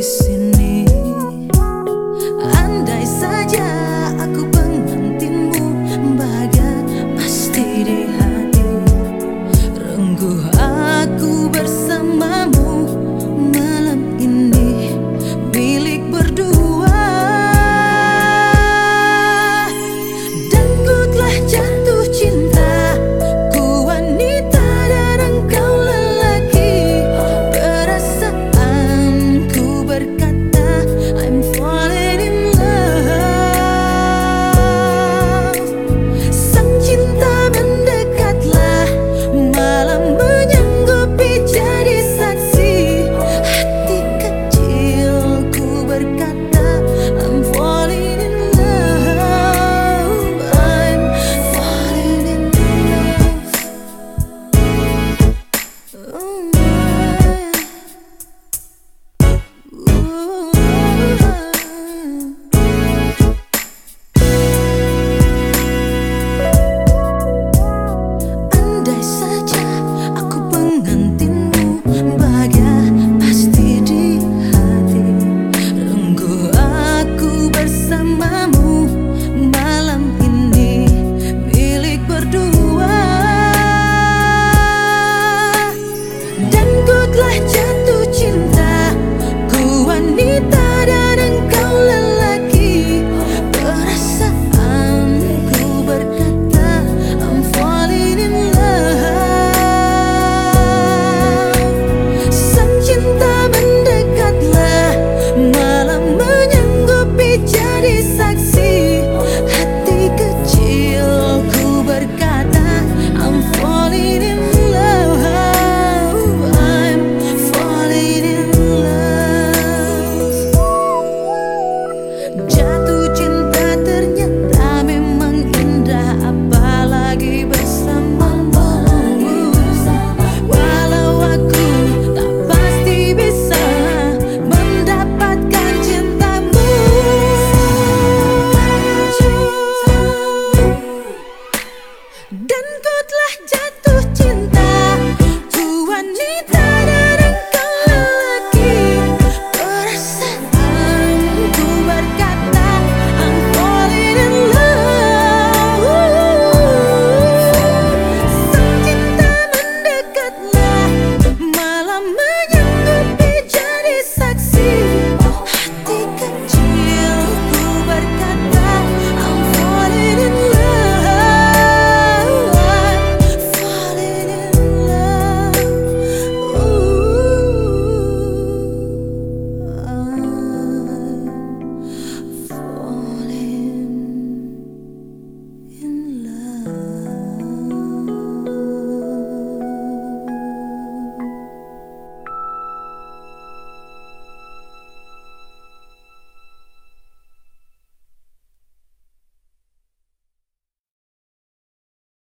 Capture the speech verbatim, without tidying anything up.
sini. Andai saja aku pengantinmu, bahagia pasti di hati. Rengguh aku bersamamu malam ini, milik berdua. Dan ku telah jatuh cinta, ku wanita dan engkau lelaki. Perasaanku berkata I'm falling in love. Sang cinta mendekatlah, malam menyanggupi jadi saksi. Hati kecilku berkata I'm falling in love, I'm falling in love. Oh, ooh.